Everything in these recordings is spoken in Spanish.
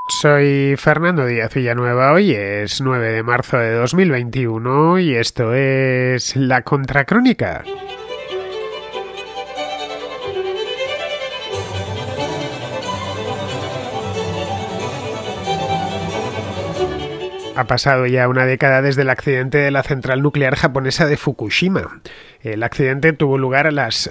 Soy Fernando Díaz Villanueva, hoy es 9 de marzo de 2021 y esto es La Contracrónica. Ha pasado ya una década desde el accidente de la central nuclear japonesa de Fukushima. El accidente tuvo lugar a las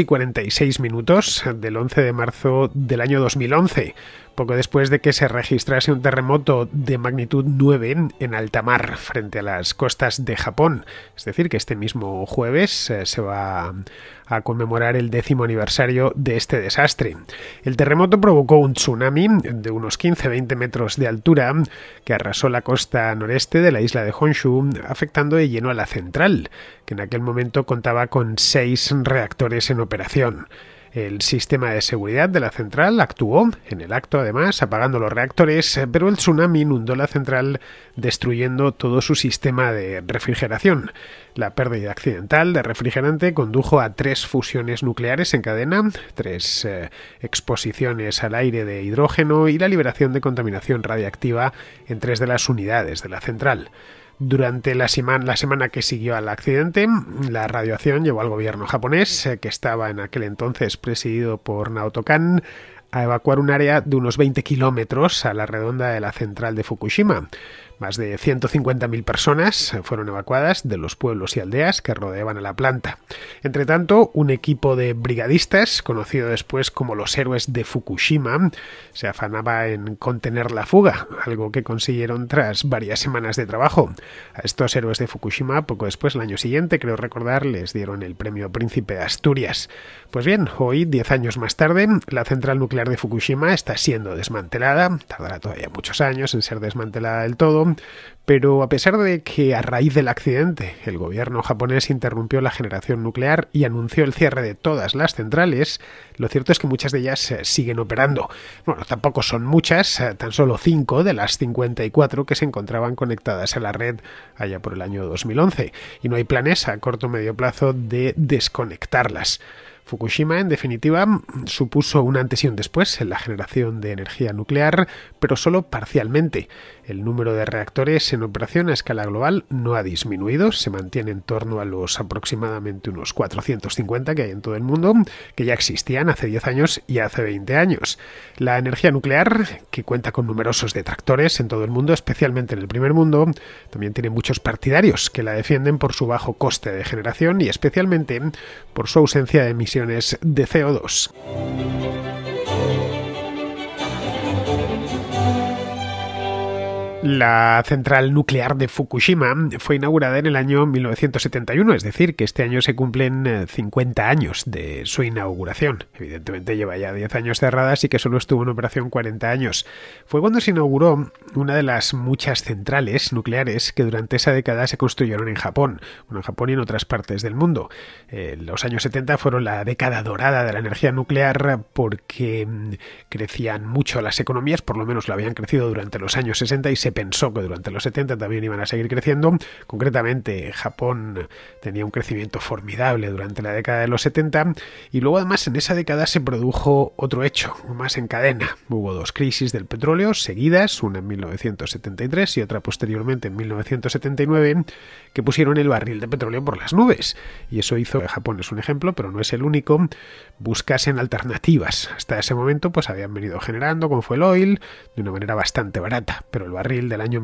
2:46 del 11 de marzo del año 2011, poco después de que se registrase un terremoto de magnitud 9 en alta mar frente a las costas de Japón. Es decir, que este mismo jueves se va a conmemorar el 10º aniversario de este desastre. El terremoto provocó un tsunami de unos 15-20 metros de altura que arrasó la costa noreste de la isla de Honshu, afectando de lleno a la central, que en aquel momento contaba con 6 reactores en operación. El sistema de seguridad de la central actuó en el acto, además, apagando los reactores, pero el tsunami inundó la central, destruyendo todo su sistema de refrigeración. La pérdida accidental de refrigerante condujo a 3 fusiones nucleares en cadena, 3 exposiciones al aire de hidrógeno y la liberación de contaminación radiactiva en 3 de las unidades de la central. Durante la semana que siguió al accidente, la radiación llevó al gobierno japonés, que estaba en aquel entonces presidido por Naoto Kan, a evacuar un área de unos 20 kilómetros a la redonda de la central de Fukushima. Más de 150.000 personas fueron evacuadas de los pueblos y aldeas que rodeaban a la planta. Entre tanto, un equipo de brigadistas, conocido después como los héroes de Fukushima, se afanaba en contener la fuga, algo que consiguieron tras varias semanas de trabajo. A estos héroes de Fukushima, poco después, el año siguiente, creo recordar, les dieron el premio Príncipe de Asturias. Pues bien, hoy, 10 años más tarde, la central nuclear de Fukushima está siendo desmantelada. Tardará todavía muchos años en ser desmantelada del todo, pero a pesar de que a raíz del accidente el gobierno japonés interrumpió la generación nuclear y anunció el cierre de todas las centrales, lo cierto es que muchas de ellas siguen operando. Bueno, tampoco son muchas, tan solo 5 de las 54 que se encontraban conectadas a la red allá por el año 2011, y no hay planes a corto o medio plazo de desconectarlas. Fukushima, en definitiva, supuso un antes y un después en la generación de energía nuclear, pero solo parcialmente. El número de reactores en operación a escala global no ha disminuido, se mantiene en torno a los aproximadamente unos 450 que hay en todo el mundo, que ya existían hace 10 años y hace 20 años. La energía nuclear, que cuenta con numerosos detractores en todo el mundo, especialmente en el primer mundo, también tiene muchos partidarios que la defienden por su bajo coste de generación y especialmente por su ausencia de emisiones de CO2. La central nuclear de Fukushima fue inaugurada en el año 1971, es decir, que este año se cumplen 50 años de su inauguración. Evidentemente lleva ya 10 años cerrada, así que solo estuvo en operación 40 años. Fue cuando se inauguró una de las muchas centrales nucleares que durante esa década se construyeron en Japón, en Japón y en otras partes del mundo. Los años 70 fueron la década dorada de la energía nuclear porque crecían mucho las economías, por lo menos lo habían crecido durante los años 60 y se pensó que durante los 70 también iban a seguir creciendo. Concretamente, Japón tenía un crecimiento formidable durante la década de los 70 y luego además en esa década se produjo otro hecho, más en cadena. Hubo 2 crisis del petróleo seguidas, una en 1973 y otra posteriormente en 1979, que pusieron el barril de petróleo por las nubes. Y eso hizo que Japón, es un ejemplo, pero no es el único, buscasen alternativas. Hasta ese momento pues habían venido generando con fuel oil de una manera bastante barata, pero el barril del año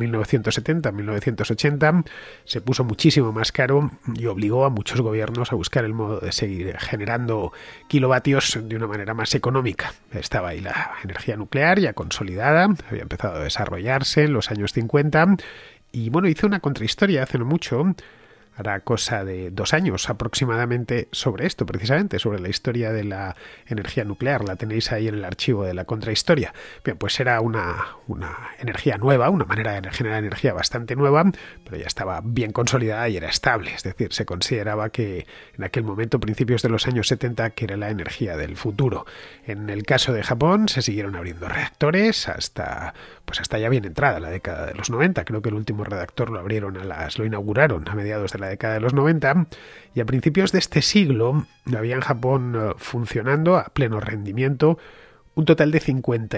1970-1980 se puso muchísimo más caro y obligó a muchos gobiernos a buscar el modo de seguir generando kilovatios de una manera más económica. Estaba ahí la energía nuclear ya consolidada, había empezado a desarrollarse en los años 50 y bueno, hice una contrahistoria hace no mucho, hará cosa de 2 años aproximadamente, sobre esto precisamente, sobre la historia de la energía nuclear. La tenéis ahí en el archivo de la contrahistoria. Bien, pues era una energía nueva, una manera de generar energía bastante nueva, pero ya estaba bien consolidada y era estable. Es decir, se consideraba que en aquel momento, principios de los años 70, que era la energía del futuro. En el caso de Japón se siguieron abriendo reactores hasta ya bien entrada la década de los 90. Creo que el último reactor lo inauguraron a mediados de la década de los 90, y a principios de este siglo había en Japón funcionando a pleno rendimiento un total de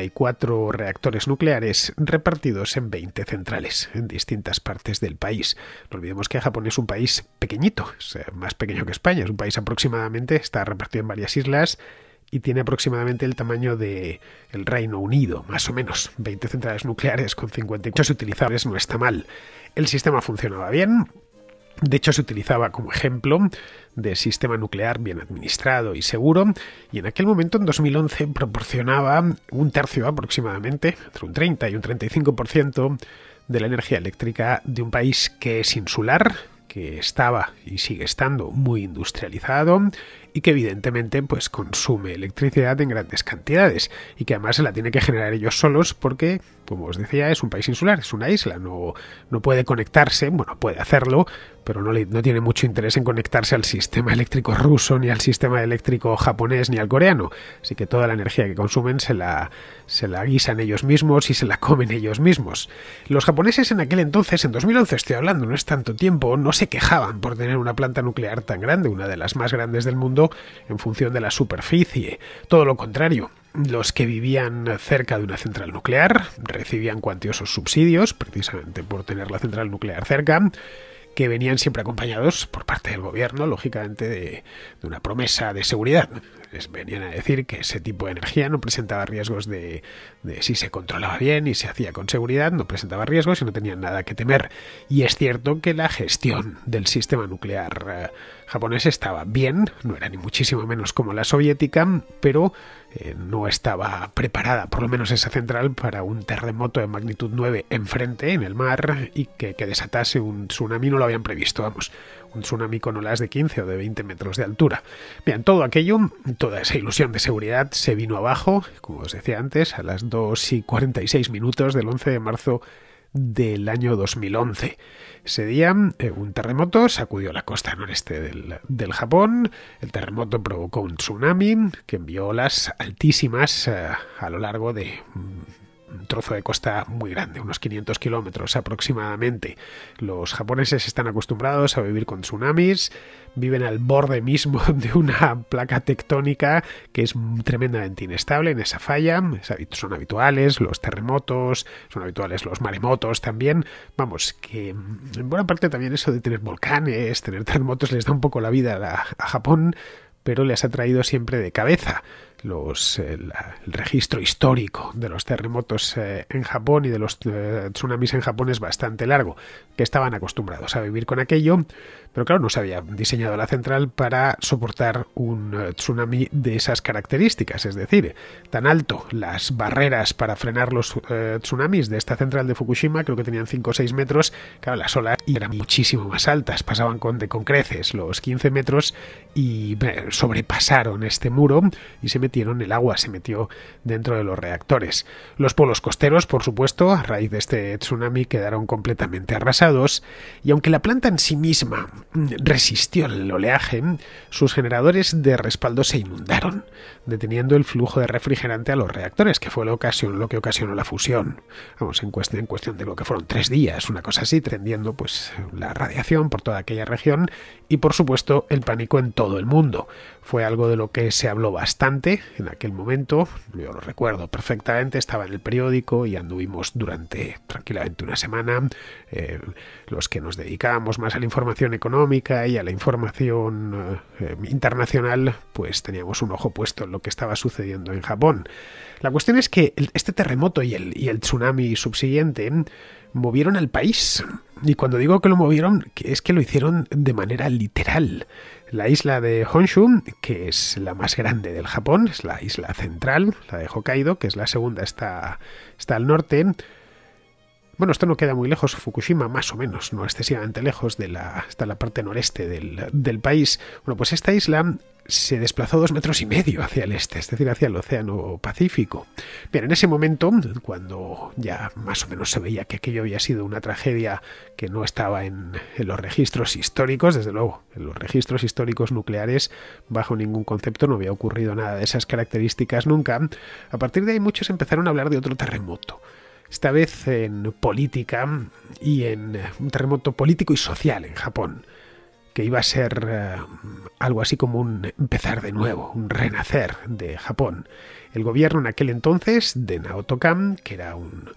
54 reactores nucleares repartidos en 20 centrales en distintas partes del país. No olvidemos que Japón es un país pequeñito, es más pequeño que España, es un país aproximadamente, está repartido en varias islas y tiene aproximadamente el tamaño de el Reino Unido, más o menos. 20 centrales nucleares con 58 utilizables no está mal. El sistema funcionaba bien. De hecho, se utilizaba como ejemplo de sistema nuclear bien administrado y seguro, y en aquel momento, en 2011, proporcionaba un tercio aproximadamente, entre un 30 y un 35% de la energía eléctrica de un país que es insular, que estaba y sigue estando muy industrializado y que evidentemente pues consume electricidad en grandes cantidades y que además se la tiene que generar ellos solos porque, como os decía, es un país insular, es una isla, no puede conectarse, bueno, puede hacerlo, pero no tiene mucho interés en conectarse al sistema eléctrico ruso, ni al sistema eléctrico japonés, ni al coreano. Así que toda la energía que consumen se la guisan ellos mismos y se la comen ellos mismos. Los japoneses en aquel entonces, en 2011 estoy hablando, no es tanto tiempo, no se quejaban por tener una planta nuclear tan grande, una de las más grandes del mundo en función de la superficie. Todo lo contrario. Los que vivían cerca de una central nuclear recibían cuantiosos subsidios, precisamente por tener la central nuclear cerca, que venían siempre acompañados por parte del gobierno, lógicamente, de una promesa de seguridad. Les venían a decir que ese tipo de energía no presentaba riesgos de si se controlaba bien y se hacía con seguridad, no presentaba riesgos y no tenían nada que temer. Y es cierto que la gestión del sistema nuclear japonés estaba bien, no era ni muchísimo menos como la soviética, pero no estaba preparada, por lo menos esa central, para un terremoto de magnitud 9 enfrente, en el mar, y que desatase un tsunami. No lo habían previsto, vamos, un tsunami con olas de 15 o de 20 metros de altura. Bien, todo aquello, toda esa ilusión de seguridad se vino abajo, como os decía antes, a las 2:46 del 11 de marzo del año 2011. Ese día un terremoto sacudió la costa noreste del Japón. El terremoto provocó un tsunami que envió olas altísimas a lo largo de un trozo de costa muy grande, unos 500 kilómetros aproximadamente. Los japoneses están acostumbrados a vivir con tsunamis, viven al borde mismo de una placa tectónica que es tremendamente inestable en esa falla. Son habituales los terremotos, son habituales los maremotos también. Vamos, que en buena parte también eso de tener volcanes, tener terremotos les da un poco la vida a Japón, pero les ha traído siempre de cabeza el registro histórico de los terremotos en Japón y de los tsunamis en Japón es bastante largo, que estaban acostumbrados a vivir con aquello, pero claro, no se había diseñado la central para soportar un tsunami de esas características, es decir, tan alto. Las barreras para frenar los tsunamis de esta central de Fukushima creo que tenían 5 o 6 metros, claro, las olas eran muchísimo más altas, pasaban con creces los 15 metros y sobrepasaron este muro y el agua se metió dentro de los reactores. Los polos costeros, por supuesto, a raíz de este tsunami quedaron completamente arrasados y aunque la planta en sí misma resistió el oleaje, sus generadores de respaldo se inundaron, deteniendo el flujo de refrigerante a los reactores, que fue lo que ocasionó la fusión. Vamos, en cuestión de lo que fueron 3 días, una cosa así, tendiendo pues la radiación por toda aquella región y, por supuesto, el pánico en todo el mundo. Fue algo de lo que se habló bastante en aquel momento, yo lo recuerdo perfectamente, estaba en el periódico y anduvimos durante tranquilamente una semana, los que nos dedicábamos más a la información económica y a la información internacional, pues teníamos un ojo puesto en lo que estaba sucediendo en Japón. La cuestión es que este terremoto y el tsunami subsiguiente movieron al país. Y cuando digo que lo movieron, es que lo hicieron de manera literal. La isla de Honshu, que es la más grande del Japón, es la isla central, la de Hokkaido, que es la segunda, está al norte. Bueno, esto no queda muy lejos, Fukushima más o menos, no excesivamente lejos, está la parte noreste del país. Bueno, pues esta isla se desplazó 2,5 metros hacia el este, es decir, hacia el Océano Pacífico. Bien, en ese momento, cuando ya más o menos se veía que aquello había sido una tragedia que no estaba en los registros históricos, desde luego, en los registros históricos nucleares, bajo ningún concepto no había ocurrido nada de esas características nunca, a partir de ahí muchos empezaron a hablar de otro terremoto. Esta vez en política y en un terremoto político y social en Japón, que iba a ser algo así como un empezar de nuevo, un renacer de Japón. El gobierno en aquel entonces de Naoto Kan, que era un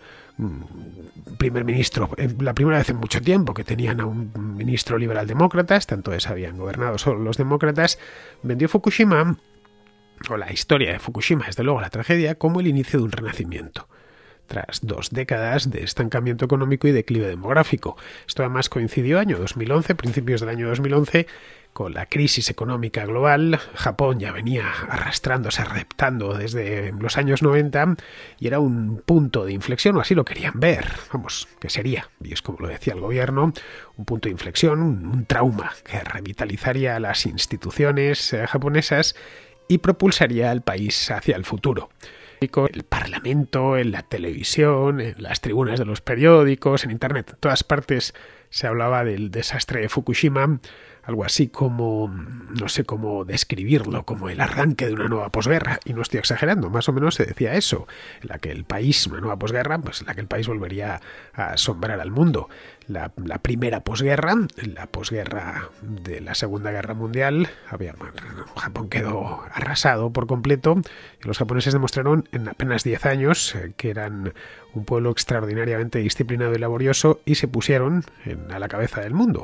primer ministro, la primera vez en mucho tiempo que tenían a un ministro liberal demócrata, entonces habían gobernado solo los demócratas, vendió Fukushima, o la historia de Fukushima, desde luego la tragedia, como el inicio de un renacimiento tras 2 décadas de estancamiento económico y declive demográfico. Esto además coincidió año 2011, principios del año 2011, con la crisis económica global. Japón ya venía arrastrándose, reptando desde los años 90 y era un punto de inflexión, o así lo querían ver. Vamos, que sería, y es como lo decía el gobierno, un punto de inflexión, un trauma que revitalizaría las instituciones japonesas y propulsaría al país hacia el futuro. El Parlamento, en la televisión, en las tribunas de los periódicos, en Internet, en todas partes se hablaba del desastre de Fukushima, algo así como, no sé cómo describirlo, como el arranque de una nueva posguerra, y no estoy exagerando, más o menos se decía eso, en la que el país, una nueva posguerra, pues en la que el país volvería a asombrar al mundo. La primera posguerra, la posguerra de la Segunda Guerra Mundial, Japón quedó arrasado por completo y los japoneses demostraron en apenas 10 años que eran un pueblo extraordinariamente disciplinado y laborioso y se pusieron a la cabeza del mundo.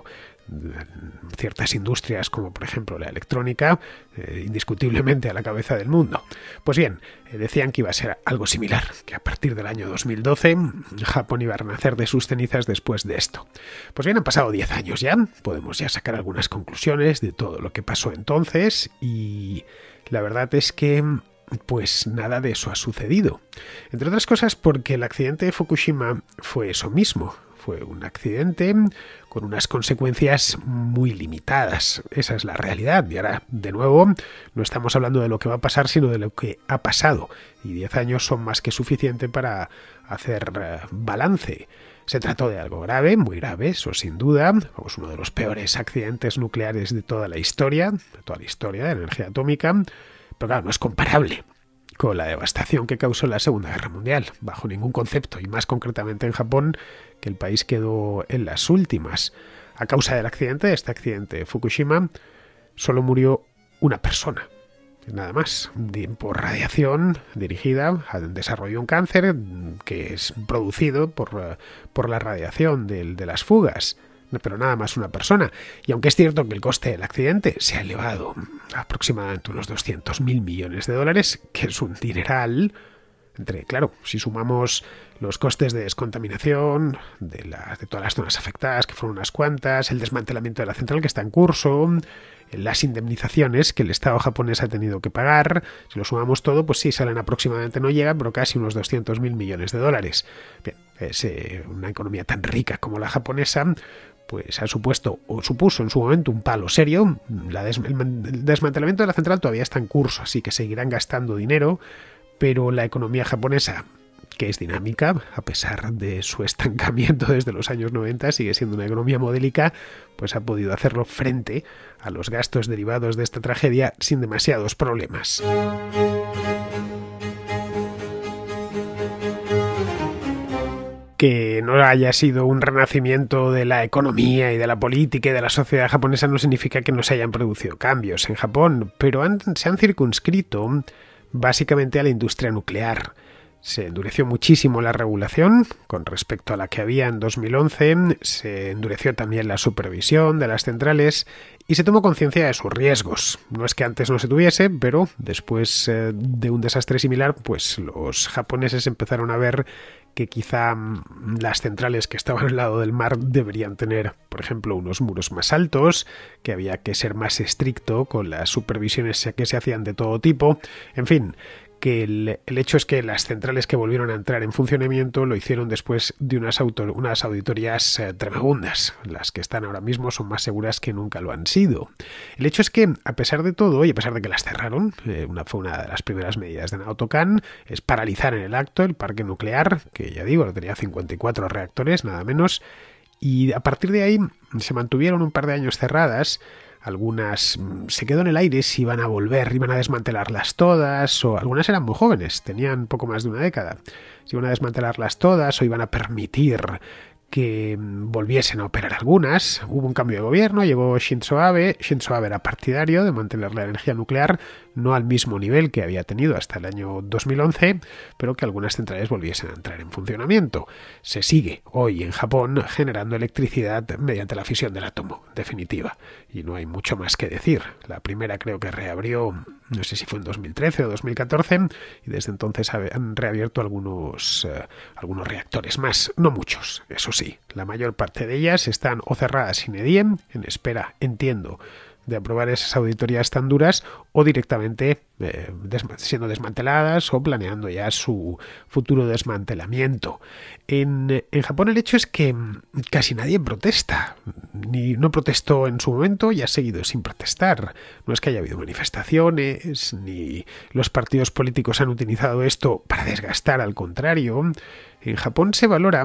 Ciertas industrias como por ejemplo la electrónica, indiscutiblemente a la cabeza del mundo. Pues bien, decían que iba a ser algo similar, que a partir del año 2012 Japón iba a renacer de sus cenizas después de esto. Pues bien, han pasado 10 años ya, podemos ya sacar algunas conclusiones de todo lo que pasó entonces y la verdad es que pues nada de eso ha sucedido. Entre otras cosas porque el accidente de Fukushima fue eso mismo. Fue un accidente con unas consecuencias muy limitadas. Esa es la realidad. Y ahora, de nuevo, no estamos hablando de lo que va a pasar, sino de lo que ha pasado. Y 10 años son más que suficiente para hacer balance. Se trató de algo grave, muy grave, eso sin duda. Es uno de los peores accidentes nucleares de toda la historia de la energía atómica. Pero claro, no es comparable con la devastación que causó la Segunda Guerra Mundial, bajo ningún concepto, y más concretamente en Japón, que el país quedó en las últimas. A causa del accidente, de este accidente de Fukushima, solo murió una persona, nada más, por radiación dirigida al desarrollo de un cáncer que es producido por la radiación de las fugas. Pero nada más una persona. Y aunque es cierto que el coste del accidente se ha elevado a aproximadamente unos 200.000 millones de dólares, que es un dineral, claro, si sumamos los costes de descontaminación de todas las zonas afectadas, que fueron unas cuantas, el desmantelamiento de la central que está en curso, las indemnizaciones que el Estado japonés ha tenido que pagar, si lo sumamos todo, pues sí, salen aproximadamente, no llegan, pero casi unos 200.000 millones de dólares. Bien, una economía tan rica como la japonesa, pues supuso en su momento un palo serio. El desmantelamiento de la central todavía está en curso, así que seguirán gastando dinero, pero la economía japonesa, que es dinámica, a pesar de su estancamiento desde los años 90, sigue siendo una economía modélica, pues ha podido hacerlo frente a los gastos derivados de esta tragedia sin demasiados problemas. Que no haya sido un renacimiento de la economía y de la política y de la sociedad japonesa no significa que no se hayan producido cambios en Japón, pero se han circunscrito básicamente a la industria nuclear. Se endureció muchísimo la regulación con respecto a la que había en 2011, se endureció también la supervisión de las centrales y se tomó conciencia de sus riesgos. No es que antes no se tuviese, pero después de un desastre similar, pues los japoneses empezaron a ver que quizá las centrales que estaban al lado del mar deberían tener, por ejemplo, unos muros más altos, que había que ser más estricto con las supervisiones que se hacían de todo tipo, en fin, que el hecho es que las centrales que volvieron a entrar en funcionamiento lo hicieron después de unas auditorías tremendas. Las que están ahora mismo son más seguras que nunca lo han sido. El hecho es que, a pesar de todo, y a pesar de que las cerraron, fue una de las primeras medidas de Naoto Kan, es paralizar en el acto el parque nuclear, que ya digo, tenía 54 reactores, nada menos, y a partir de ahí se mantuvieron un par de años cerradas. Algunas se quedó en el aire si iban a volver, iban a desmantelarlas todas, o algunas eran muy jóvenes, tenían poco más de una década, si iban a desmantelarlas todas o iban a permitir que volviesen a operar algunas. Hubo un cambio de gobierno, llegó Shinzo Abe. Shinzo Abe era partidario de mantener la energía nuclear no al mismo nivel que había tenido hasta el año 2011, pero que algunas centrales volviesen a entrar en funcionamiento. Se sigue hoy en Japón generando electricidad mediante la fisión del átomo, definitiva, y no hay mucho más que decir. La primera creo que reabrió, no sé si fue en 2013 o 2014, y desde entonces han reabierto algunos reactores más, no muchos, eso sí. La mayor parte de ellas están o cerradas sine die, en espera, entiendo, de aprobar esas auditorías tan duras, o directamente siendo desmanteladas o planeando ya su futuro desmantelamiento. En Japón el hecho es que casi nadie protesta, ni no protestó en su momento y ha seguido sin protestar. No es que haya habido manifestaciones, ni los partidos políticos han utilizado esto para desgastar, al contrario. En Japón se valora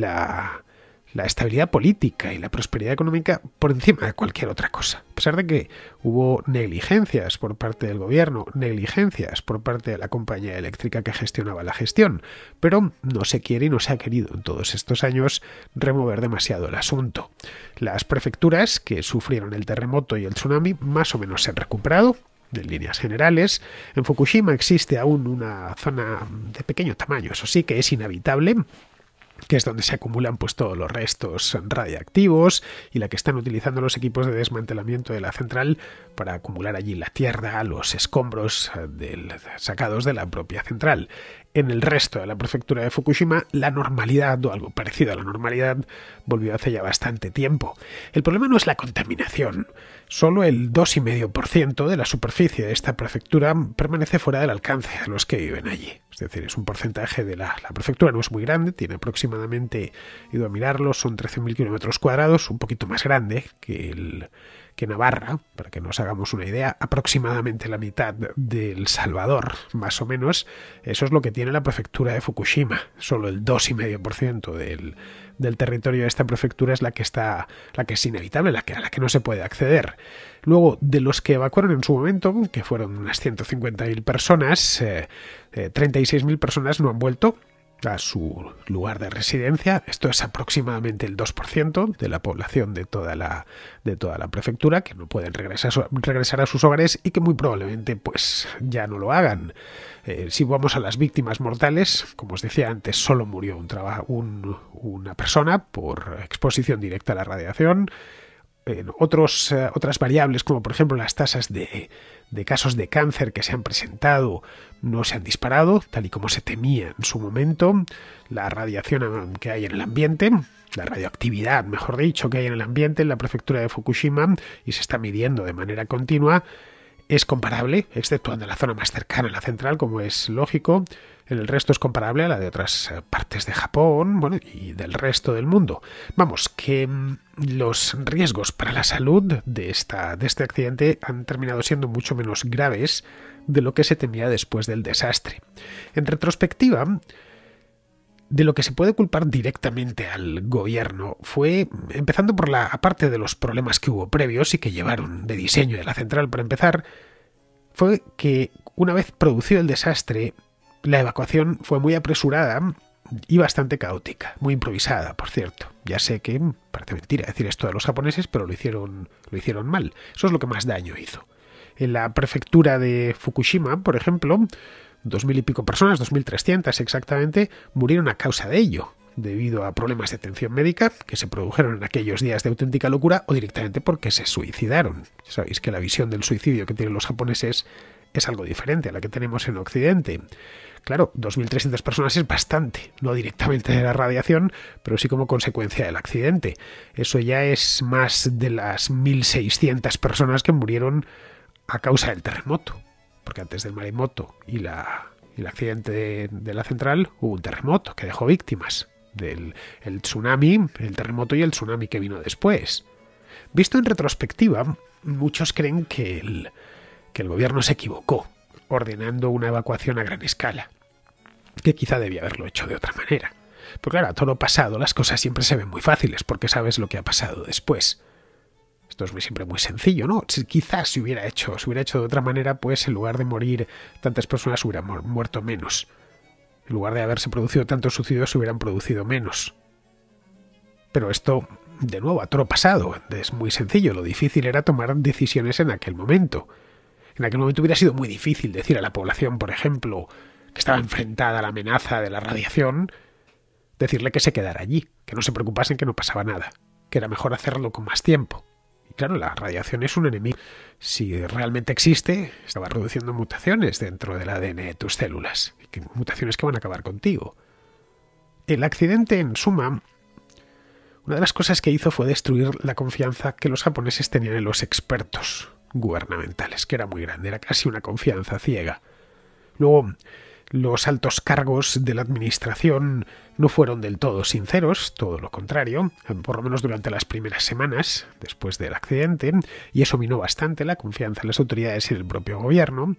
la estabilidad política y la prosperidad económica por encima de cualquier otra cosa. A pesar de que hubo negligencias por parte del gobierno, negligencias por parte de la compañía eléctrica que gestionaba la gestión, pero no se quiere y no se ha querido en todos estos años remover demasiado el asunto. Las prefecturas que sufrieron el terremoto y el tsunami más o menos se han recuperado. En líneas generales, en Fukushima existe aún una zona de pequeño tamaño, eso sí, que es inhabitable, que es donde se acumulan pues todos los restos radiactivos y la que están utilizando los equipos de desmantelamiento de la central para acumular allí la tierra, los escombros sacados de la propia central. En el resto de la prefectura de Fukushima, la normalidad o algo parecido a la normalidad volvió hace ya bastante tiempo. El problema no es la contaminación. Solo el 2,5% de la superficie de esta prefectura permanece fuera del alcance de los que viven allí. Es decir, es un porcentaje de la prefectura, no es muy grande, tiene aproximadamente, he ido a mirarlo, son 13.000 kilómetros cuadrados, un poquito más grande que Navarra, para que nos hagamos una idea, aproximadamente la mitad de El Salvador, más o menos. Eso es lo que tiene la prefectura de Fukushima. Solo el 2,5% del territorio de esta prefectura es la que es inhabitable, a la que no se puede acceder. Luego, de los que evacuaron en su momento, que fueron unas 150.000 personas, 36.000 personas no han vuelto a su lugar de residencia. Esto es aproximadamente el 2% de la población de toda la prefectura, que no pueden regresar a sus hogares y que muy probablemente pues ya no lo hagan. Si vamos a las víctimas mortales, como os decía antes, solo murió una persona por exposición directa a la radiación. Otras variables, como por ejemplo las tasas de casos de cáncer que se han presentado, no se han disparado, tal y como se temía en su momento. La radiación que hay en el ambiente, la radioactividad, mejor dicho, que hay en el ambiente en la prefectura de Fukushima y se está midiendo de manera continua, es comparable, exceptuando la zona más cercana a la central, como es lógico. En el resto es comparable a la de otras partes de Japón, bueno, y del resto del mundo. Vamos, que los riesgos para la salud de este accidente han terminado siendo mucho menos graves de lo que se temía después del desastre. En retrospectiva, de lo que se puede culpar directamente al gobierno fue, empezando por aparte de los problemas que hubo previos y que llevaron de diseño de la central para empezar, fue que una vez producido el desastre, la evacuación fue muy apresurada y bastante caótica, muy improvisada, por cierto. Ya sé que parece mentira decir esto de los japoneses, pero lo hicieron mal. Eso es lo que más daño hizo. En la prefectura de Fukushima, por ejemplo, 2.000 y pico personas, 2.300 exactamente, murieron a causa de ello, debido a problemas de atención médica que se produjeron en aquellos días de auténtica locura o directamente porque se suicidaron. Sabéis que la visión del suicidio que tienen los japoneses es algo diferente a la que tenemos en Occidente. Claro, 2.300 personas es bastante, no directamente de la radiación, pero sí como consecuencia del accidente. Eso ya es más de las 1.600 personas que murieron a causa del terremoto, porque antes del maremoto y el accidente de la central hubo un terremoto que dejó víctimas el tsunami, el terremoto y el tsunami que vino después. Visto en retrospectiva, muchos creen que el gobierno se equivocó ordenando una evacuación a gran escala, que quizá debía haberlo hecho de otra manera. Pero claro, a todo pasado las cosas siempre se ven muy fáciles porque sabes lo que ha pasado después. Esto es siempre muy sencillo, ¿no? Quizás se hubiera hecho de otra manera, pues en lugar de morir tantas personas hubieran muerto menos. En lugar de haberse producido tantos suicidios se hubieran producido menos. Pero esto, de nuevo, a toro pasado. Es muy sencillo. Lo difícil era tomar decisiones en aquel momento. En aquel momento hubiera sido muy difícil decir a la población, por ejemplo, que estaba enfrentada a la amenaza de la radiación, decirle que se quedara allí, que no se preocupasen, que no pasaba nada, que era mejor hacerlo con más tiempo. Y claro, la radiación es un enemigo. Si realmente existe, estaba reduciendo mutaciones dentro del ADN de tus células, mutaciones que van a acabar contigo. El accidente, en suma, una de las cosas que hizo fue destruir la confianza que los japoneses tenían en los expertos gubernamentales, que era muy grande, era casi una confianza ciega. Luego, los altos cargos de la administración no fueron del todo sinceros, todo lo contrario, por lo menos durante las primeras semanas después del accidente, y eso minó bastante la confianza en las autoridades y en el propio gobierno.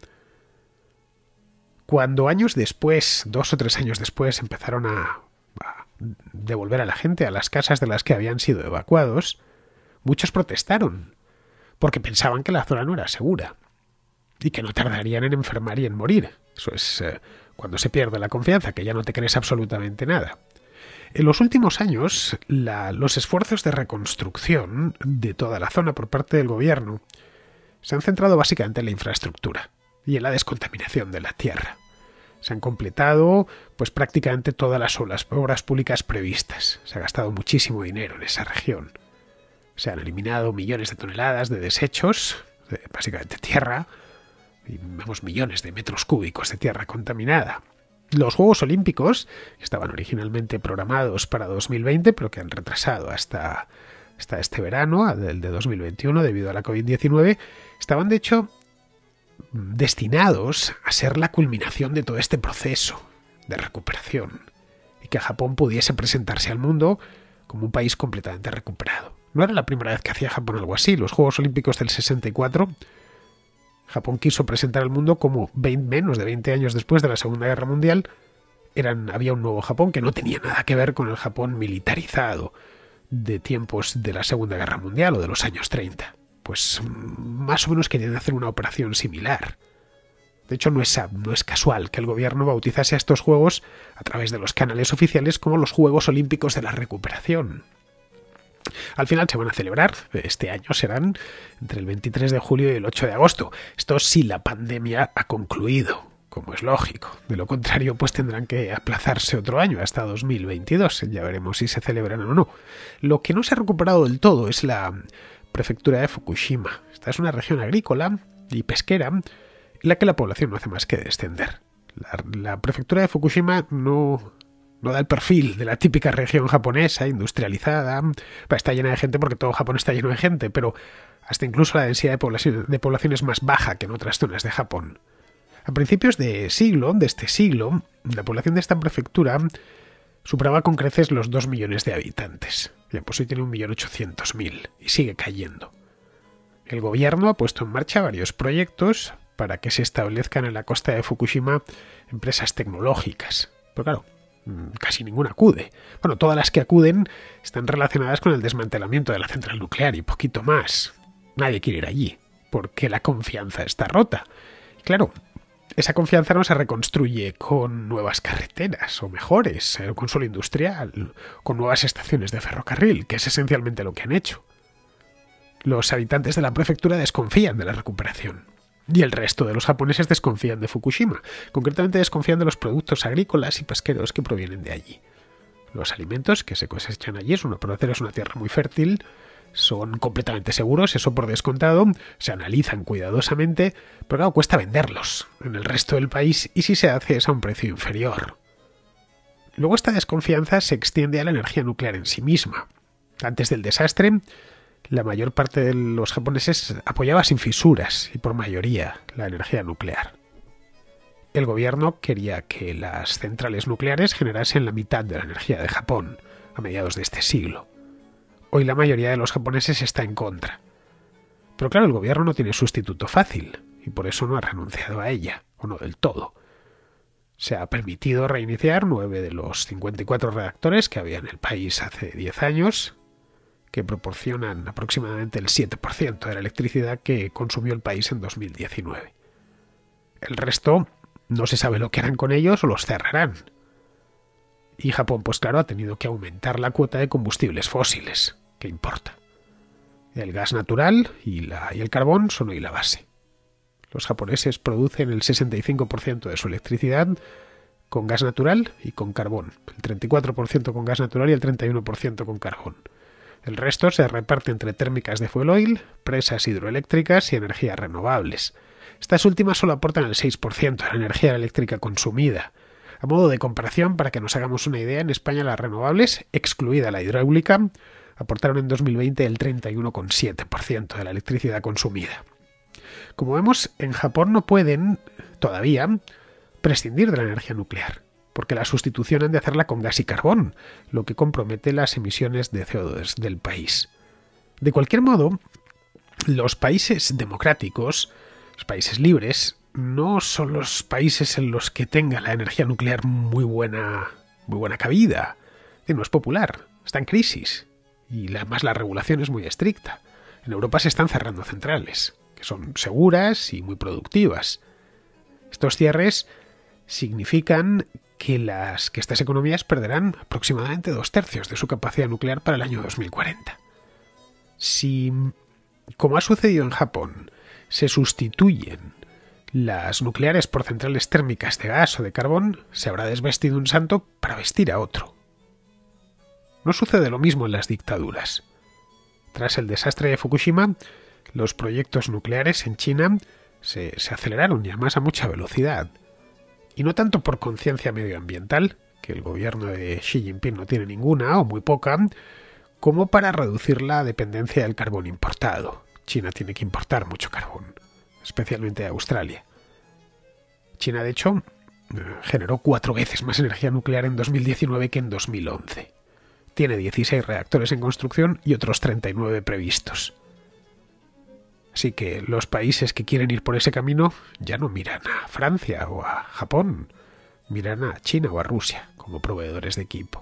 Cuando años después, 2 o 3 años después, empezaron a devolver a la gente a las casas de las que habían sido evacuados, muchos protestaron, porque pensaban que la zona no era segura y que no tardarían en enfermar y en morir. Eso es cuando se pierde la confianza, que ya no te crees absolutamente nada. En los últimos años, los esfuerzos de reconstrucción de toda la zona por parte del gobierno se han centrado básicamente en la infraestructura y en la descontaminación de la tierra. Se han completado pues prácticamente todas las obras públicas previstas. Se ha gastado muchísimo dinero en esa región. Se han eliminado millones de toneladas de desechos, básicamente tierra, y vemos millones de metros cúbicos de tierra contaminada. Los Juegos Olímpicos, que estaban originalmente programados para 2020, pero que han retrasado hasta este verano, el de 2021, debido a la COVID-19, estaban de hecho destinados a ser la culminación de todo este proceso de recuperación y que Japón pudiese presentarse al mundo como un país completamente recuperado. No era la primera vez que hacía Japón algo así. Los Juegos Olímpicos del 64, Japón quiso presentar al mundo como menos de 20 años después de la Segunda Guerra Mundial. Había un nuevo Japón que no tenía nada que ver con el Japón militarizado de tiempos de la Segunda Guerra Mundial o de los años 30. Pues más o menos querían hacer una operación similar. De hecho, no es casual que el gobierno bautizase a estos juegos a través de los canales oficiales como los Juegos Olímpicos de la Recuperación. Al final se van a celebrar, este año serán entre el 23 de julio y el 8 de agosto. Esto si la pandemia ha concluido, como es lógico. De lo contrario, pues tendrán que aplazarse otro año, hasta 2022. Ya veremos si se celebran o no. Lo que no se ha recuperado del todo es la prefectura de Fukushima. Esta es una región agrícola y pesquera en la que la población no hace más que descender. La prefectura de Fukushima no da el perfil de la típica región japonesa, industrializada. Está llena de gente porque todo Japón está lleno de gente, pero hasta incluso la densidad de población es más baja que en otras zonas de Japón. A principios de este siglo, la población de esta prefectura superaba con creces los 2 millones de habitantes. Ya pues hoy tiene 1.800.000 y sigue cayendo. El gobierno ha puesto en marcha varios proyectos para que se establezcan en la costa de Fukushima empresas tecnológicas. Pero claro, casi ninguna acude. Bueno, todas las que acuden están relacionadas con el desmantelamiento de la central nuclear y poquito más. Nadie quiere ir allí, porque la confianza está rota. Y claro, esa confianza no se reconstruye con nuevas carreteras o mejores, con suelo industrial, con nuevas estaciones de ferrocarril, que es esencialmente lo que han hecho. Los habitantes de la prefectura desconfían de la recuperación. Y el resto de los japoneses desconfían de Fukushima. Concretamente desconfían de los productos agrícolas y pesqueros que provienen de allí. Los alimentos que se cosechan allí, es una tierra muy fértil, son completamente seguros, eso por descontado, se analizan cuidadosamente, pero claro, cuesta venderlos en el resto del país y si se hace es a un precio inferior. Luego esta desconfianza se extiende a la energía nuclear en sí misma. Antes del desastre, la mayor parte de los japoneses apoyaba sin fisuras y por mayoría la energía nuclear. El gobierno quería que las centrales nucleares generasen la mitad de la energía de Japón a mediados de este siglo. Hoy la mayoría de los japoneses está en contra. Pero claro, el gobierno no tiene sustituto fácil y por eso no ha renunciado a ella, o no del todo. Se ha permitido reiniciar 9 de los 54 reactores que había en el país hace 10 años, que proporcionan aproximadamente el 7% de la electricidad que consumió el país en 2019. El resto no se sabe lo que harán con ellos o los cerrarán. Y Japón, pues claro, ha tenido que aumentar la cuota de combustibles fósiles. ¿Qué importa? El gas natural y el carbón son hoy la base. Los japoneses producen el 65% de su electricidad con gas natural y con carbón. El 34% con gas natural y el 31% con carbón. El resto se reparte entre térmicas de fuel oil, presas hidroeléctricas y energías renovables. Estas últimas solo aportan el 6% de la energía eléctrica consumida. A modo de comparación, para que nos hagamos una idea, en España las renovables, excluida la hidráulica, aportaron en 2020 el 31,7% de la electricidad consumida. Como vemos, en Japón no pueden, todavía, prescindir de la energía nuclear, porque la sustitución han de hacerla con gas y carbón, lo que compromete las emisiones de CO2 del país. De cualquier modo, los países democráticos, los países libres, no son los países en los que tenga la energía nuclear muy buena cabida. No es popular, está en crisis y además la regulación es muy estricta. En Europa se están cerrando centrales, que son seguras y muy productivas. Estos cierres significan que estas economías perderán aproximadamente 2/3 de su capacidad nuclear para el año 2040. Si, como ha sucedido en Japón, se sustituyen las nucleares por centrales térmicas de gas o de carbón, se habrá desvestido un santo para vestir a otro. No sucede lo mismo en las dictaduras. Tras el desastre de Fukushima, los proyectos nucleares en China se aceleraron y además a mucha velocidad. Y no tanto por conciencia medioambiental, que el gobierno de Xi Jinping no tiene ninguna o muy poca, como para reducir la dependencia del carbón importado. China tiene que importar mucho carbón, especialmente de Australia. China, de hecho, generó 4 veces más energía nuclear en 2019 que en 2011. Tiene 16 reactores en construcción y otros 39 previstos. Así que los países que quieren ir por ese camino ya no miran a Francia o a Japón, miran a China o a Rusia como proveedores de equipo.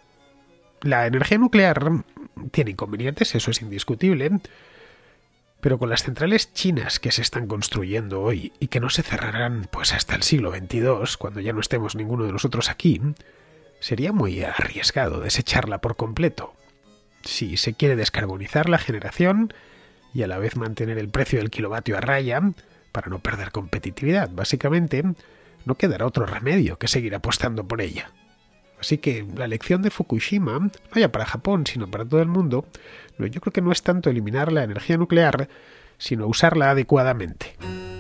La energía nuclear tiene inconvenientes, eso es indiscutible, pero con las centrales chinas que se están construyendo hoy y que no se cerrarán pues hasta el siglo XXII, cuando ya no estemos ninguno de nosotros aquí, sería muy arriesgado desecharla por completo. Si se quiere descarbonizar la generación y a la vez mantener el precio del kilovatio a raya, para no perder competitividad, básicamente, no quedará otro remedio que seguir apostando por ella. Así que la lección de Fukushima, no ya para Japón, sino para todo el mundo, yo creo que no es tanto eliminar la energía nuclear, sino usarla adecuadamente.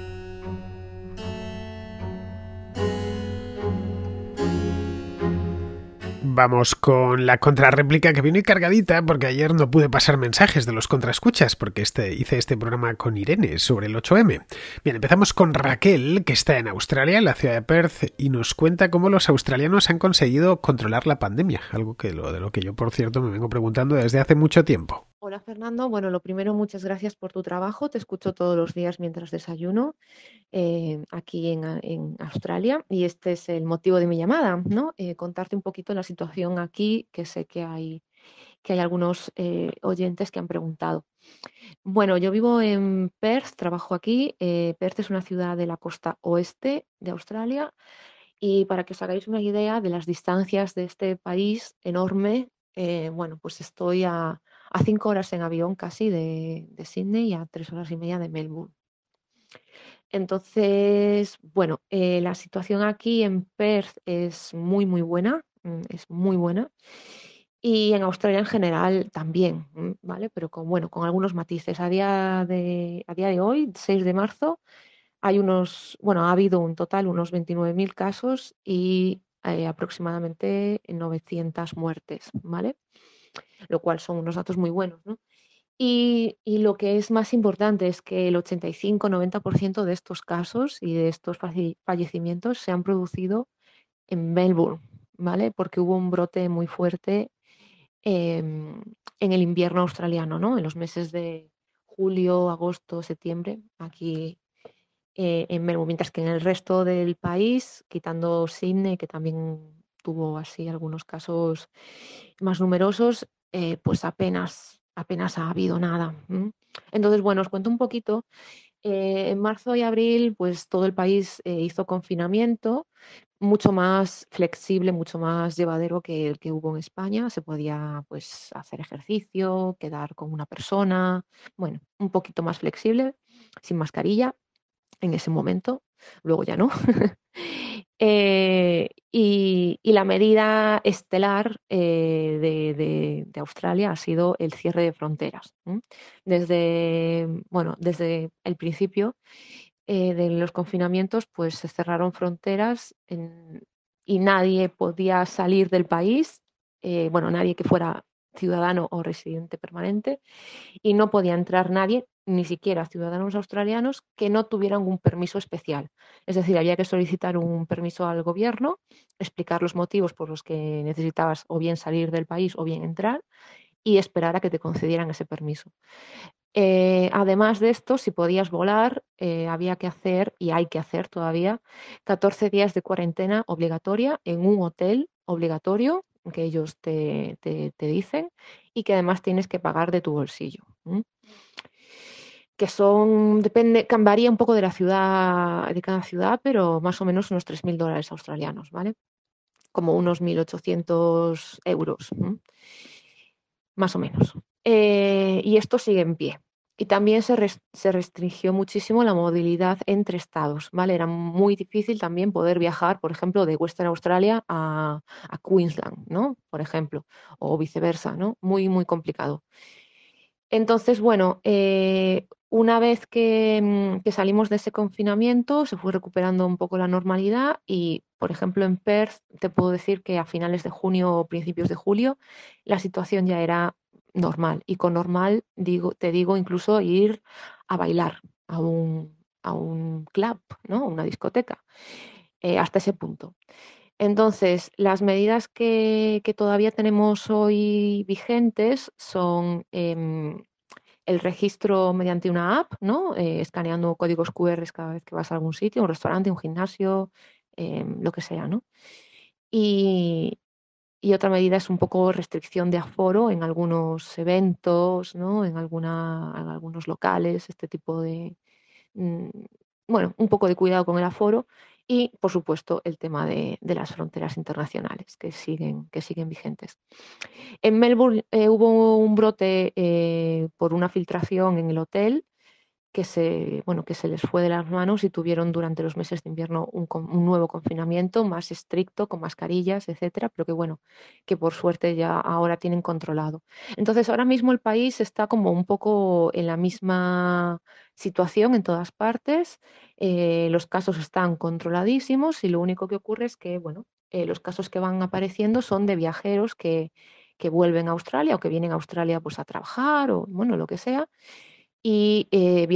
Vamos con la contrarréplica que viene cargadita porque ayer no pude pasar mensajes de los contraescuchas porque hice este programa con Irene sobre el 8M. Bien, empezamos con Raquel, que está en Australia, en la ciudad de Perth, y nos cuenta cómo los australianos han conseguido controlar la pandemia, algo de lo que yo, por cierto, me vengo preguntando desde hace mucho tiempo. Hola Fernando, bueno, lo primero, muchas gracias por tu trabajo. Te escucho todos los días mientras desayuno aquí en Australia y este es el motivo de mi llamada, ¿no? Contarte un poquito la situación aquí, que sé que hay algunos oyentes que han preguntado. Bueno, yo vivo en Perth, trabajo aquí. Perth es una ciudad de la costa oeste de Australia y para que os hagáis una idea de las distancias de este país enorme, bueno, pues estoy a 5 horas en avión casi de Sydney y a 3 horas y media de Melbourne. Entonces, bueno, la situación aquí en Perth es muy, muy buena, es muy buena. Y en Australia en general también, ¿vale? Pero bueno, con algunos matices. A día de hoy, 6 de marzo, ha habido un total unos 29.000 casos y aproximadamente 900 muertes, ¿vale? Lo cual son unos datos muy buenos, ¿no? Y lo que es más importante es que el 85-90% de estos casos y de estos fallecimientos se han producido en Melbourne, ¿vale? Porque hubo un brote muy fuerte en el invierno australiano, ¿no? En los meses de julio, agosto, septiembre, aquí en Melbourne, mientras que en el resto del país, quitando Sydney, que también tuvo así algunos casos más numerosos, pues apenas ha habido nada. Entonces, bueno, os cuento un poquito. En marzo y abril, pues todo el país hizo confinamiento, mucho más flexible, mucho más llevadero que el que hubo en España. Se podía pues hacer ejercicio, quedar con una persona, bueno, un poquito más flexible, sin mascarilla en ese momento, luego ya no. Y la medida estelar de Australia ha sido el cierre de fronteras. Desde el principio de los confinamientos, pues se cerraron fronteras y nadie podía salir del país, nadie que fuera ciudadano o residente permanente, y no podía entrar nadie, ni siquiera ciudadanos australianos, que no tuvieran un permiso especial. Es decir, había que solicitar un permiso al gobierno, explicar los motivos por los que necesitabas o bien salir del país o bien entrar y esperar a que te concedieran ese permiso. Además de esto, si podías volar, había que hacer, y hay que hacer todavía, 14 días de cuarentena obligatoria en un hotel obligatorio que ellos te dicen y que además tienes que pagar de tu bolsillo. Que son, depende, varía un poco de la ciudad, de cada ciudad, pero más o menos unos 3.000 dólares australianos, ¿vale? Como unos 1.800 euros, más o menos. Y esto sigue en pie. Y también se restringió muchísimo la movilidad entre estados, ¿vale? Era muy difícil también poder viajar, por ejemplo, de Western Australia a Queensland, ¿no? Por ejemplo, o viceversa, ¿no? Muy, muy complicado. Entonces, bueno, una vez que salimos de ese confinamiento, se fue recuperando un poco la normalidad y, por ejemplo, en Perth te puedo decir que a finales de junio o principios de julio la situación ya era normal. Y con normal te digo incluso ir a bailar a un club, ¿no? Una discoteca, hasta ese punto. Entonces, las medidas que todavía tenemos hoy vigentes son el registro mediante una app, ¿no? Escaneando códigos QR cada vez que vas a algún sitio, un restaurante, un gimnasio, lo que sea, ¿no? Y, y otra medida es un poco restricción de aforo en algunos eventos, ¿no? En algunos locales, este tipo de, mm, un poco de cuidado con el aforo y, por supuesto, el tema de las fronteras internacionales que siguen vigentes. En Melbourne hubo un brote por una filtración en el hotel que se les fue de las manos y tuvieron durante los meses de invierno un nuevo confinamiento más estricto, con mascarillas, etcétera, pero que bueno, que por suerte ya ahora tienen controlado. Entonces, ahora mismo el país está como un poco en la misma situación en todas partes. Los casos están controladísimos y lo único que ocurre es que, bueno, los casos que van apareciendo son de viajeros que vuelven a Australia o que vienen a Australia pues a trabajar o bueno, lo que sea y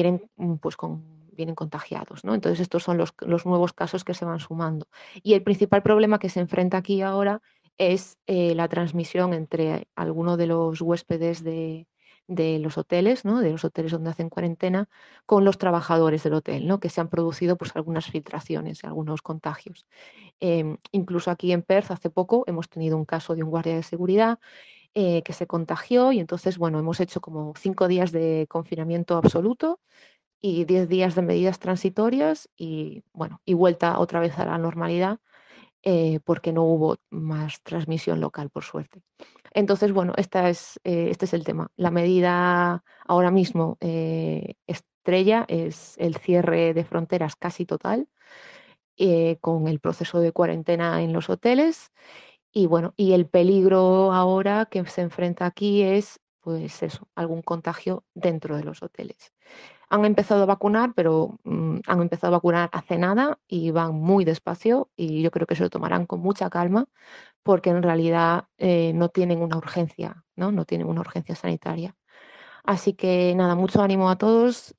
vienen contagiados, ¿no? Entonces estos son los nuevos casos que se van sumando. Y el principal problema que se enfrenta aquí ahora es la transmisión entre alguno de los huéspedes de los hoteles, ¿no? De los hoteles donde hacen cuarentena, con los trabajadores del hotel, ¿no? Que se han producido pues algunas filtraciones, algunos contagios. Incluso aquí en Perth hace poco hemos tenido un caso de un guardia de seguridad que se contagió y entonces, bueno, hemos hecho como 5 días de confinamiento absoluto y 10 días de medidas transitorias y, bueno, y vuelta otra vez a la normalidad porque no hubo más transmisión local, por suerte. Entonces, bueno, este es el tema. La medida ahora mismo estrella es el cierre de fronteras casi total, con el proceso de cuarentena en los hoteles y bueno, y el peligro ahora que se enfrenta aquí es, pues eso, algún contagio dentro de los hoteles. Han empezado a vacunar, pero han empezado a vacunar hace nada y van muy despacio y yo creo que se lo tomarán con mucha calma porque en realidad no tienen una urgencia, ¿no? No tienen una urgencia sanitaria. Así que nada, mucho ánimo a todos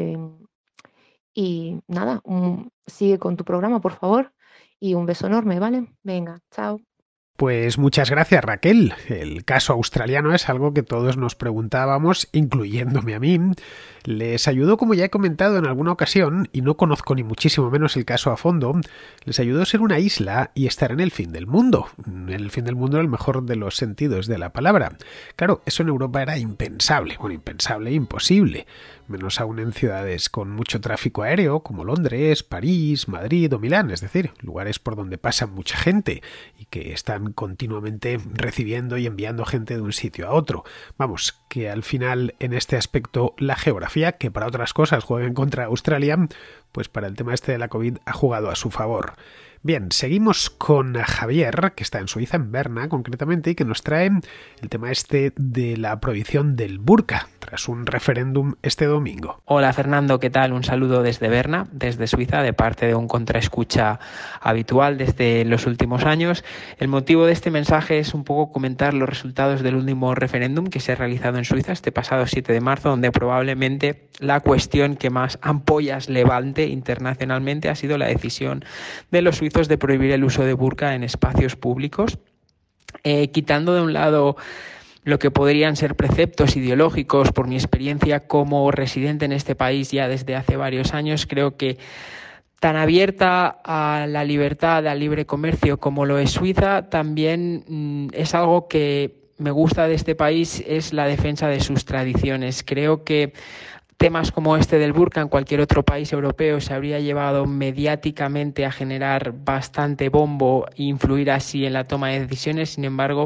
y nada, sigue con tu programa, por favor, y un beso enorme, ¿vale? Venga, chao. Pues muchas gracias, Raquel. El caso australiano es algo que todos nos preguntábamos, incluyéndome a mí. Les ayudó, como ya he comentado en alguna ocasión, y no conozco ni muchísimo menos el caso a fondo, les ayudó a ser una isla y estar en el fin del mundo. En el fin del mundo en el mejor de los sentidos de la palabra. Claro, eso en Europa era impensable, bueno, impensable, imposible. menos aún en ciudades con mucho tráfico aéreo como Londres, París, Madrid o Milán, es decir, lugares por donde pasa mucha gente y que están continuamente recibiendo y enviando gente de un sitio a otro. Vamos, que al final en este aspecto la geografía, que para otras cosas juega en contra de Australia, pues para el tema este de la COVID ha jugado a su favor. Bien, seguimos con Javier, que está en Suiza, en Berna concretamente, y que nos trae el tema este de la prohibición del burka, tras un referéndum este domingo. Hola Fernando, ¿qué tal? Un saludo desde Berna, desde Suiza, de parte de un contraescucha habitual desde los últimos años. El motivo de este mensaje es un poco comentar los resultados del último referéndum que se ha realizado en Suiza este pasado 7 de marzo, donde probablemente la cuestión que más ampollas levante internacionalmente ha sido la decisión de los suizos de prohibir el uso de burka en espacios públicos, quitando de un lado lo que podrían ser preceptos ideológicos. Por mi experiencia como residente en este país ya desde hace varios años, creo que tan abierta a la libertad, al libre comercio como lo es Suiza, también es algo que me gusta de este país, es la defensa de sus tradiciones. Creo que temas como este del burka en cualquier otro país europeo se habría llevado mediáticamente a generar bastante bombo e influir así en la toma de decisiones. Sin embargo,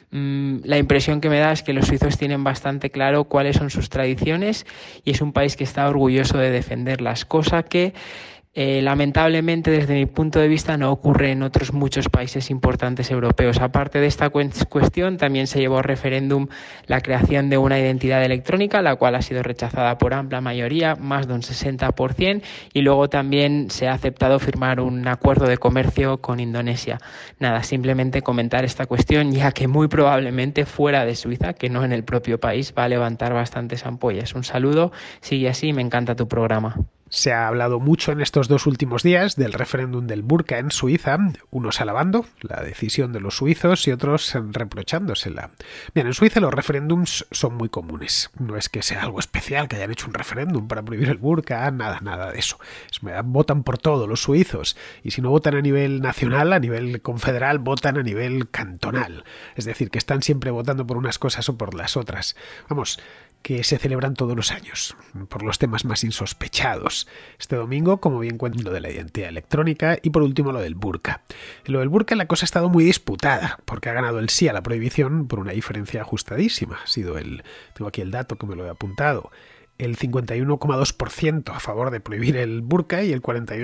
la impresión que me da es que los suizos tienen bastante claro cuáles son sus tradiciones y es un país que está orgulloso de defenderlas, cosa que lamentablemente desde mi punto de vista no ocurre en otros muchos países importantes europeos. Aparte de esta cuestión, también se llevó a referéndum la creación de una identidad electrónica, la cual ha sido rechazada por amplia mayoría, más de un 60%, y luego también se ha aceptado firmar un acuerdo de comercio con Indonesia. Nada, simplemente comentar esta cuestión, ya que muy probablemente fuera de Suiza, que no en el propio país, va a levantar bastantes ampollas. Un saludo, sigue así, me encanta tu programa. Se ha hablado mucho en estos 2 últimos días del referéndum del burka en Suiza, unos alabando la decisión de los suizos y otros reprochándosela. Bien, en Suiza los referéndums son muy comunes. No es que sea algo especial que hayan hecho un referéndum para prohibir el burka, nada de eso. Votan por todo los suizos, y si no votan a nivel nacional, a nivel confederal, votan a nivel cantonal. Es decir, que están siempre votando por unas cosas o por las otras. Vamos, que se celebran todos los años, por los temas más insospechados. Este domingo, como bien cuento, lo de la identidad electrónica y por último lo del burka. En lo del burka la cosa ha estado muy disputada, porque ha ganado el sí a la prohibición por una diferencia ajustadísima. Ha sido tengo aquí el dato que me lo he apuntado, el 51,2% a favor de prohibir el burka y el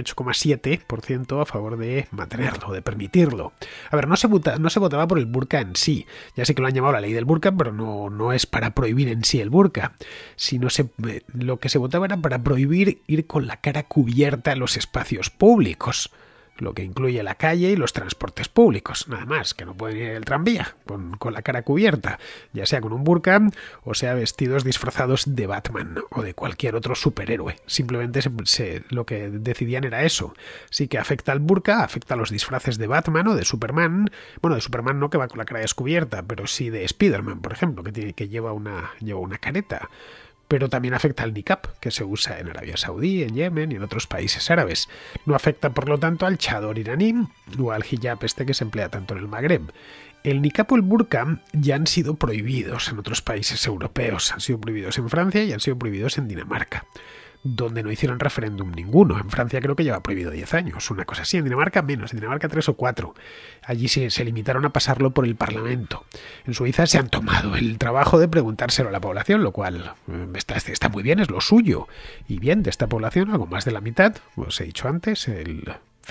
48,7% a favor de mantenerlo, de permitirlo. A ver, no se votaba por el burka en sí. Ya sé que lo han llamado la ley del burka, pero no es para prohibir en sí el burka. Sino lo que se votaba era para prohibir ir con la cara cubierta en los espacios públicos, lo que incluye la calle y los transportes públicos, nada más, que no pueden ir en el tranvía con la cara cubierta, ya sea con un burka o sea vestidos disfrazados de Batman o de cualquier otro superhéroe. Simplemente lo que decidían era eso. Sí que afecta al burka, afecta a los disfraces de Batman o de Superman. Bueno, de Superman no, que va con la cara descubierta, pero sí de Spiderman, por ejemplo, que lleva una careta. Pero también afecta al niqab, que se usa en Arabia Saudí, en Yemen y en otros países árabes. No afecta, por lo tanto, al chador iraní o al hijab que se emplea tanto en el Magreb. El niqab o el burka ya han sido prohibidos en otros países europeos. Han sido prohibidos en Francia y han sido prohibidos en Dinamarca, donde no hicieron referéndum ninguno. En Francia creo que lleva prohibido 10 años, una cosa así. En Dinamarca menos, en Dinamarca 3 o 4. Allí se limitaron a pasarlo por el Parlamento. En Suiza se han tomado el trabajo de preguntárselo a la población, lo cual está muy bien, es lo suyo. Y bien, de esta población, algo más de la mitad, os he dicho antes, el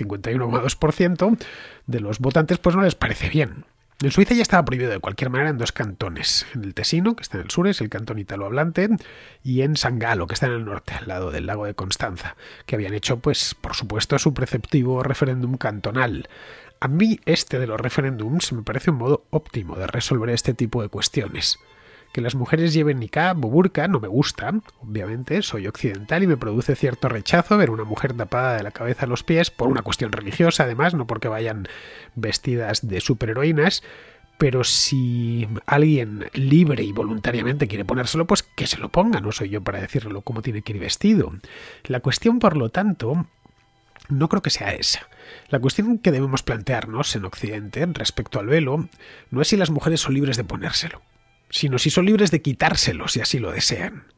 51,2% de los votantes, pues no les parece bien. En Suiza ya estaba prohibido de cualquier manera en 2 cantones. En el Tesino, que está en el sur, es el cantón italohablante, y en San Galo, que está en el norte, al lado del lago de Constanza, que habían hecho, pues, por supuesto, su preceptivo referéndum cantonal. A mí de los referéndums me parece un modo óptimo de resolver este tipo de cuestiones. Que las mujeres lleven niqab o burka no me gusta, obviamente, soy occidental y me produce cierto rechazo ver una mujer tapada de la cabeza a los pies por una cuestión religiosa, además, no porque vayan vestidas de superheroínas, pero si alguien libre y voluntariamente quiere ponérselo, pues que se lo ponga, no soy yo para decirle cómo tiene que ir vestido. La cuestión, por lo tanto, no creo que sea esa. La cuestión que debemos plantearnos en Occidente respecto al velo no es si las mujeres son libres de ponérselo, sino si son libres de quitárselo si así lo desean.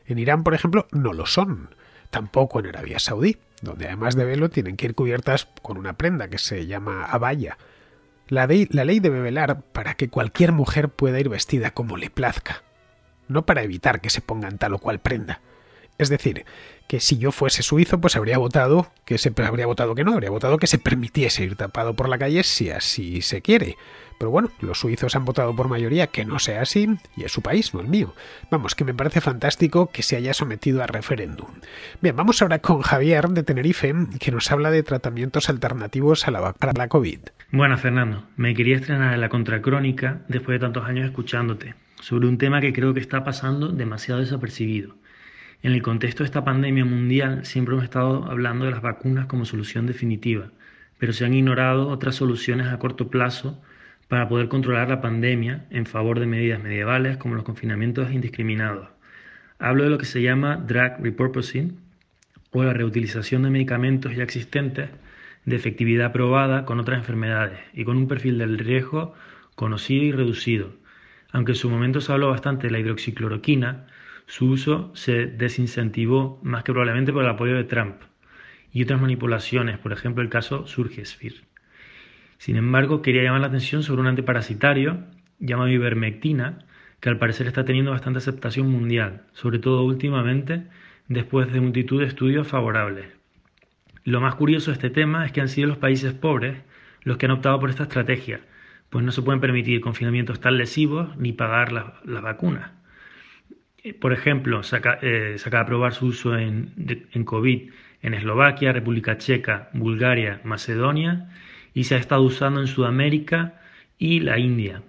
En Irán, por ejemplo, no lo son. Tampoco en Arabia Saudí, donde además de velo tienen que ir cubiertas con una prenda que se llama abaya. La ley debe velar para que cualquier mujer pueda ir vestida como le plazca, no para evitar que se pongan tal o cual prenda. Es decir, que si yo fuese suizo, pues habría votado que se permitiese ir tapado por la calle si así se quiere. Pero bueno, los suizos han votado por mayoría que no sea así, y es su país, no el mío. Vamos, que me parece fantástico que se haya sometido a referéndum. Bien, vamos ahora con Javier de Tenerife, que nos habla de tratamientos alternativos para la COVID. Buenas, Fernando. Me quería estrenar en la contracrónica después de tantos años escuchándote, sobre un tema que creo que está pasando demasiado desapercibido. En el contexto de esta pandemia mundial siempre hemos estado hablando de las vacunas como solución definitiva, pero se han ignorado otras soluciones a corto plazo para poder controlar la pandemia en favor de medidas medievales como los confinamientos indiscriminados. Hablo de lo que se llama drug repurposing o la reutilización de medicamentos ya existentes de efectividad probada con otras enfermedades y con un perfil del riesgo conocido y reducido. Aunque en su momento se habló bastante de la hidroxicloroquina, su uso se desincentivó más que probablemente por el apoyo de Trump y otras manipulaciones, por ejemplo el caso Surgispir. Sin embargo, quería llamar la atención sobre un antiparasitario llamado ivermectina, que al parecer está teniendo bastante aceptación mundial, sobre todo últimamente después de multitud de estudios favorables. Lo más curioso de este tema es que han sido los países pobres los que han optado por esta estrategia, pues no se pueden permitir confinamientos tan lesivos ni pagar las vacunas. Por ejemplo, se acaba de aprobar su uso en COVID en Eslovaquia, República Checa, Bulgaria, Macedonia, y se ha estado usando en Sudamérica y la India.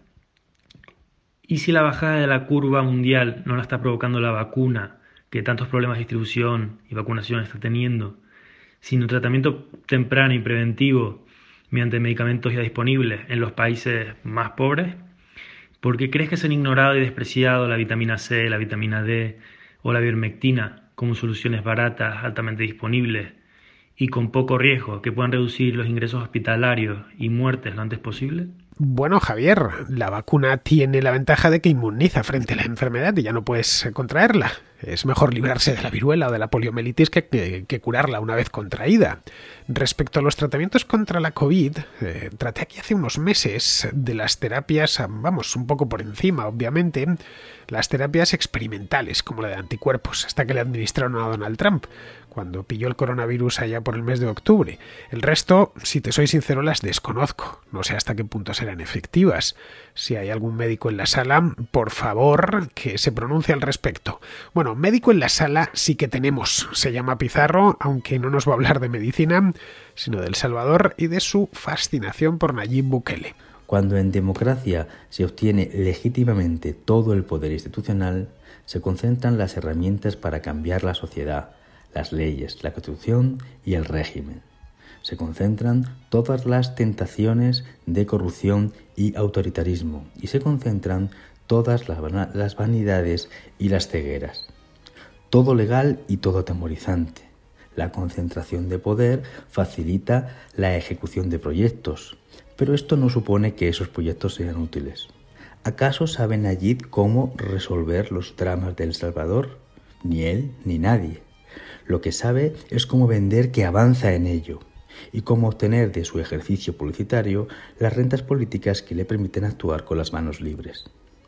¿Y si la bajada de la curva mundial no la está provocando la vacuna, que tantos problemas de distribución y vacunación está teniendo, sino tratamiento temprano y preventivo mediante medicamentos ya disponibles en los países más pobres? ¿Por qué crees que se han ignorado y despreciado la vitamina C, la vitamina D o la ivermectina como soluciones baratas, altamente disponibles y con poco riesgo que puedan reducir los ingresos hospitalarios y muertes lo antes posible? Bueno, Javier, la vacuna tiene la ventaja de que inmuniza frente a la enfermedad y ya no puedes contraerla. Es mejor librarse de la viruela o de la poliomielitis que curarla una vez contraída. Respecto a los tratamientos contra la COVID, traté aquí hace unos meses de las terapias, vamos, un poco por encima, obviamente, las terapias experimentales, como la de anticuerpos, hasta que le administraron a Donald Trump, cuando pilló el coronavirus allá por el mes de octubre. El resto, si te soy sincero, las desconozco. No sé hasta qué punto serán efectivas. Si hay algún médico en la sala, por favor, que se pronuncie al respecto. Bueno, médico en la sala sí que tenemos. Se llama Pizarro, aunque no nos va a hablar de medicina, sino de El Salvador y de su fascinación por Nayib Bukele. Cuando en democracia se obtiene legítimamente todo el poder institucional, se concentran las herramientas para cambiar la sociedad, las leyes, la Constitución y el régimen. Se concentran todas las tentaciones de corrupción y autoritarismo y se concentran todas las vanidades y las cegueras. Todo legal y todo atemorizante. La concentración de poder facilita la ejecución de proyectos, pero esto no supone que esos proyectos sean útiles. ¿Acaso sabe Nayib cómo resolver los dramas de El Salvador? Ni él ni nadie. Lo que sabe es cómo vender que avanza en ello y cómo obtener de su ejercicio publicitario las rentas políticas que le permiten actuar con las manos libres.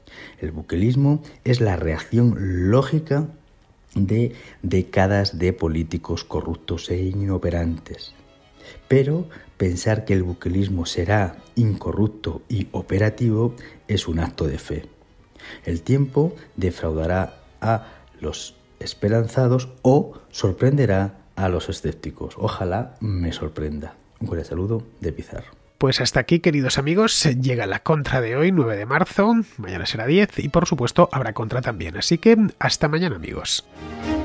El bukelismo es la reacción lógica de décadas de políticos corruptos e inoperantes. Pero pensar que el bukelismo será incorrupto y operativo es un acto de fe. El tiempo defraudará a los esperanzados o sorprenderá a los escépticos. Ojalá me sorprenda. Un cordial saludo de Pizarro. Pues hasta aquí, queridos amigos, llega la contra de hoy, 9 de marzo. Mañana será 10 y por supuesto habrá contra también. Así que hasta mañana, amigos.